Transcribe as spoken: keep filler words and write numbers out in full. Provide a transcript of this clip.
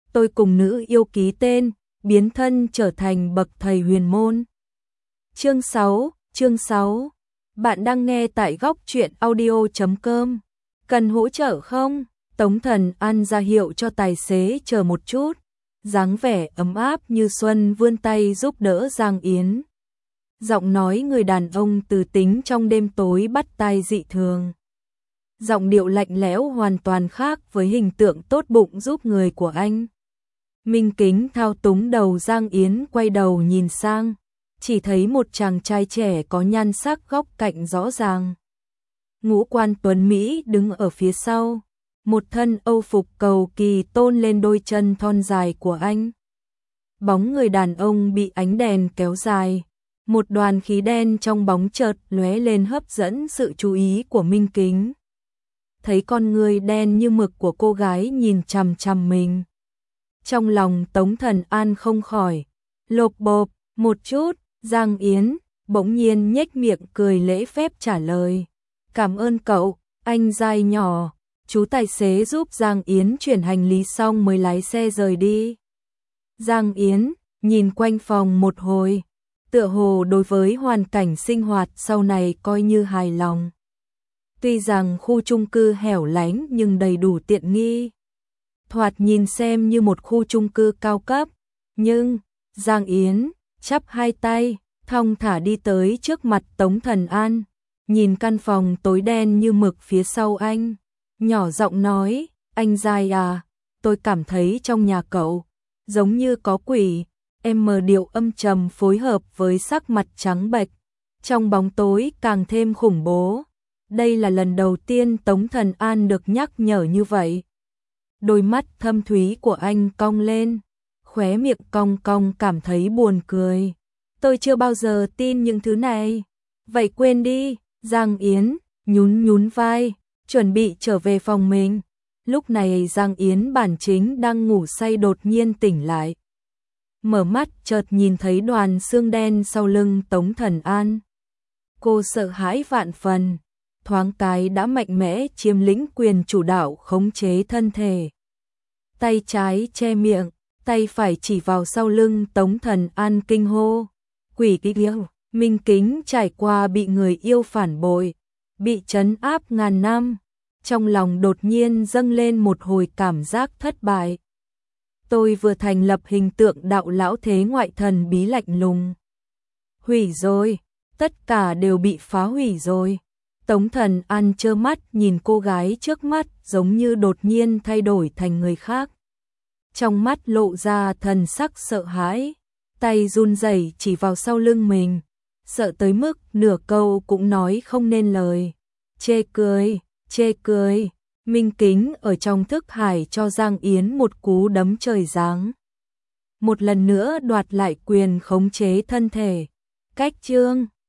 tôi cùng nữ yêu ký tên, biến thân trở thành bậc thầy huyền môn. Chương sáu, chương sáu. Bạn đang nghe tại góc truyện audio chấm com. Cần hỗ trợ không? Tống Thần An ra hiệu cho tài xế chờ một chút, dáng vẻ ấm áp như xuân vươn tay giúp đỡ Giang Yến. Giọng nói người đàn ông từ tính trong đêm tối bắt tai dị thường. Giọng điệu lạnh lẽo hoàn toàn khác với hình tượng tốt bụng giúp người của anh. Minh Kính thao túng đầu Giang Yến quay đầu nhìn sang, chỉ thấy một chàng trai trẻ có nhan sắc góc cạnh rõ ràng. Ngũ quan tuấn Mỹ đứng ở phía sau, một thân âu phục cầu kỳ tôn lên đôi chân thon dài của anh. Bóng người đàn ông bị ánh đèn kéo dài, một đoàn khí đen trong bóng chợt lóe lên hấp dẫn sự chú ý của Minh Kính. Thấy con người đen như mực của cô gái nhìn chằm chằm mình. Trong lòng Tống Thần An không khỏi lộp bộp một chút. Giang Yến bỗng nhiên nhếch miệng cười lễ phép trả lời. Cảm ơn cậu, anh giai nhỏ. Chú tài xế giúp Giang Yến chuyển hành lý xong mới lái xe rời đi. Giang Yến nhìn quanh phòng một hồi, tựa hồ đối với hoàn cảnh sinh hoạt sau này coi như hài lòng. Tuy rằng khu chung cư hẻo lánh nhưng đầy đủ tiện nghi, thoạt nhìn xem như một khu chung cư cao cấp, nhưng Giang Yến chắp hai tay, thong thả đi tới trước mặt Tống Thần An, nhìn căn phòng tối đen như mực phía sau anh, nhỏ giọng nói, anh giai à, tôi cảm thấy trong nhà cậu giống như có quỷ. Em mờ điệu âm trầm phối hợp với sắc mặt trắng bệch, trong bóng tối càng thêm khủng bố. Đây là lần đầu tiên Tống Thần An được nhắc nhở như vậy. Đôi mắt thâm thúy của anh cong lên, khóe miệng cong cong cảm thấy buồn cười. Tôi chưa bao giờ tin những thứ này. Vậy quên đi. Giang Yến nhún nhún vai, chuẩn bị trở về phòng mình. Lúc này Giang Yến bản chính đang ngủ say đột nhiên tỉnh lại. Mở mắt chợt nhìn thấy đoàn xương đen sau lưng Tống Thần An. Cô sợ hãi vạn phần, thoáng cái đã mạnh mẽ chiếm lĩnh quyền chủ đạo khống chế thân thể. Tay trái che miệng, tay phải chỉ vào sau lưng Tống Thần An kinh hô. Quỷ kích liêu, Minh Kính trải qua bị người yêu phản bội, bị trấn áp ngàn năm. Trong lòng đột nhiên dâng lên một hồi cảm giác thất bại. Tôi vừa thành lập hình tượng đạo lão thế ngoại thần bí lạnh lùng. Hủy rồi, tất cả đều bị phá hủy rồi. Tống Thần An trơ mắt nhìn cô gái trước mắt giống như đột nhiên thay đổi thành người khác. Trong mắt lộ ra thần sắc sợ hãi, tay run rẩy chỉ vào sau lưng mình, sợ tới mức nửa câu cũng nói không nên lời. Chê cười, chê cười. Minh Kính ở trong thức hải cho Giang Yến một cú đấm trời giáng. Một lần nữa đoạt lại quyền khống chế thân thể. Cách chương